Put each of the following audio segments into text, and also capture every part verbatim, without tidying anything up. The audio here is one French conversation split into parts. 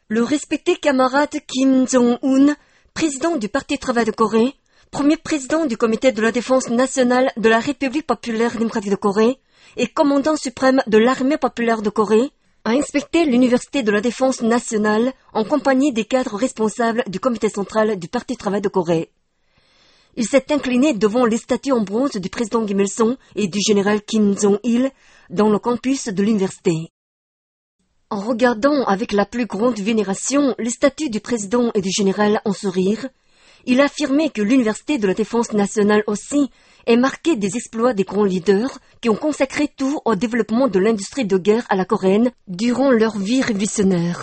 Le respecté camarade Kim Jong-un, président du Parti Travail de Corée, premier président du Comité de la Défense nationale de la République populaire démocratique de Corée et commandant suprême de l'Armée populaire de Corée, a inspecté l'Université de la Défense nationale en compagnie des cadres responsables du Comité central du Parti Travail de Corée. Il s'est incliné devant les statues en bronze du président Kim Il-sung et du général Kim Jong-il dans le campus de l'université. En regardant avec la plus grande vénération les statues du président et du général en sourire, il a affirmé que l'Université de la Défense nationale aussi est marquée des exploits des grands leaders qui ont consacré tout au développement de l'industrie de guerre à la coréenne durant leur vie révolutionnaire.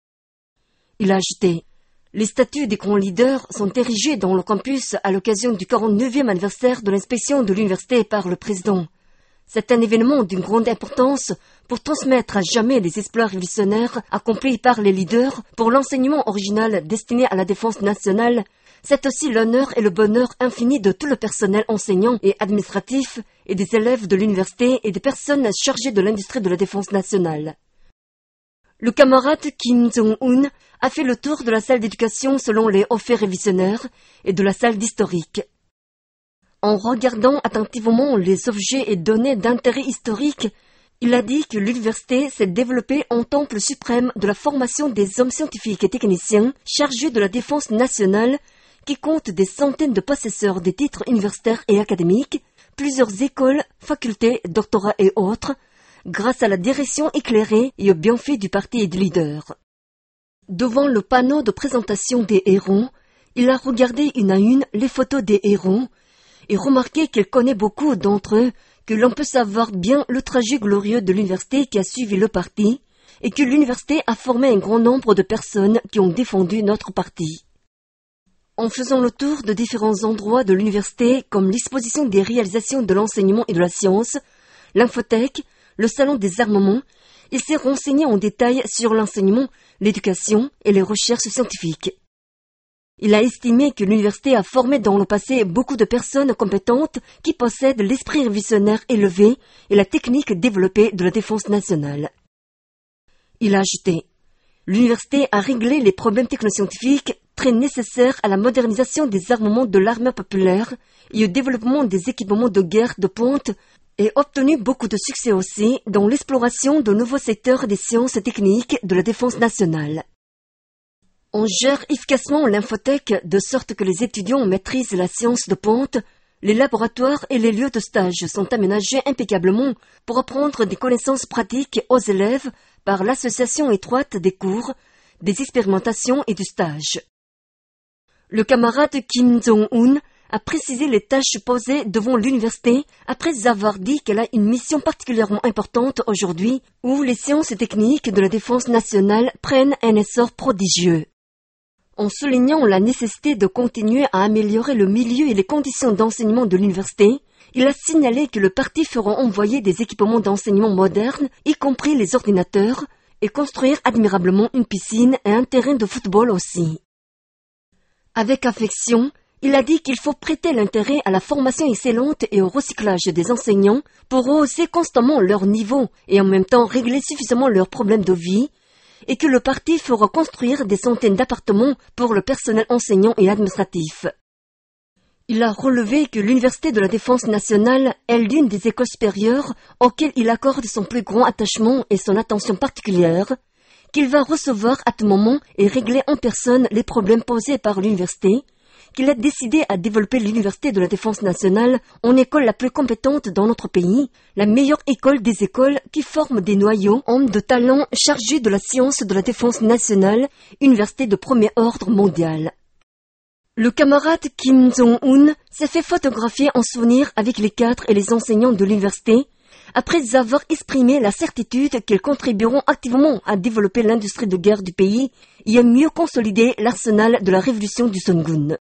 Il a ajouté: les statues des grands leaders sont érigées dans le campus à l'occasion du quarante-neuvième anniversaire de l'inspection de l'université par le président. C'est un événement d'une grande importance pour transmettre à jamais les exploits révolutionnaires accomplis par les leaders pour l'enseignement original destiné à la défense nationale. C'est aussi l'honneur et le bonheur infini de tout le personnel enseignant et administratif et des élèves de l'université et des personnes chargées de l'industrie de la défense nationale. Le camarade Kim Jong-un a fait le tour de la salle d'éducation selon les hauts faits révisionnaires et de la salle d'historique. En regardant attentivement les objets et données d'intérêt historique, il a dit que l'université s'est développée en temple suprême de la formation des hommes scientifiques et techniciens chargés de la défense nationale qui compte des centaines de possesseurs des titres universitaires et académiques, plusieurs écoles, facultés, doctorats et autres, grâce à la direction éclairée et au bienfait du parti et du leader. Devant le panneau de présentation des héros, il a regardé une à une les photos des héros et remarqué qu'il connaît beaucoup d'entre eux, que l'on peut savoir bien le trajet glorieux de l'université qui a suivi le parti et que l'université a formé un grand nombre de personnes qui ont défendu notre parti. En faisant le tour de différents endroits de l'université, comme l'exposition des réalisations de l'enseignement et de la science, l'infothèque, le salon des armements, il s'est renseigné en détail sur l'enseignement, l'éducation et les recherches scientifiques. Il a estimé que l'université a formé dans le passé beaucoup de personnes compétentes qui possèdent l'esprit révolutionnaire élevé et la technique développée de la défense nationale. Il a ajouté: l'université a réglé les problèmes technoscientifiques très nécessaires à la modernisation des armements de l'armée populaire et au développement des équipements de guerre de pointe et obtenu beaucoup de succès aussi dans l'exploration de nouveaux secteurs des sciences techniques de la défense nationale. On gère efficacement l'infothèque de sorte que les étudiants maîtrisent la science de pointe, les laboratoires et les lieux de stage sont aménagés impeccablement pour apprendre des connaissances pratiques aux élèves par l'association étroite des cours, des expérimentations et du stage. Le camarade Kim Jong-un a précisé les tâches posées devant l'université après avoir dit qu'elle a une mission particulièrement importante aujourd'hui où les sciences et techniques de la défense nationale prennent un essor prodigieux. En soulignant la nécessité de continuer à améliorer le milieu et les conditions d'enseignement de l'université, il a signalé que le parti fera envoyer des équipements d'enseignement modernes, y compris les ordinateurs, et construire admirablement une piscine et un terrain de football aussi. Avec affection, il a dit qu'il faut prêter l'intérêt à la formation excellente et au recyclage des enseignants pour rehausser constamment leur niveau et en même temps régler suffisamment leurs problèmes de vie, et que le parti fera construire des centaines d'appartements pour le personnel enseignant et administratif. Il a relevé que l'Université de la Défense nationale est l'une des écoles supérieures auxquelles il accorde son plus grand attachement et son attention particulière, qu'il va recevoir à tout moment et régler en personne les problèmes posés par l'université, qu'il a décidé à développer l'Université de la Défense nationale en école la plus compétente dans notre pays, la meilleure école des écoles qui forme des noyaux, hommes de talent chargés de la science de la défense nationale, université de premier ordre mondial. Le camarade Kim Jong-un s'est fait photographier en souvenir avec les cadres et les enseignants de l'université, après avoir exprimé la certitude qu'ils contribueront activement à développer l'industrie de guerre du pays et à mieux consolider l'arsenal de la révolution du Songun.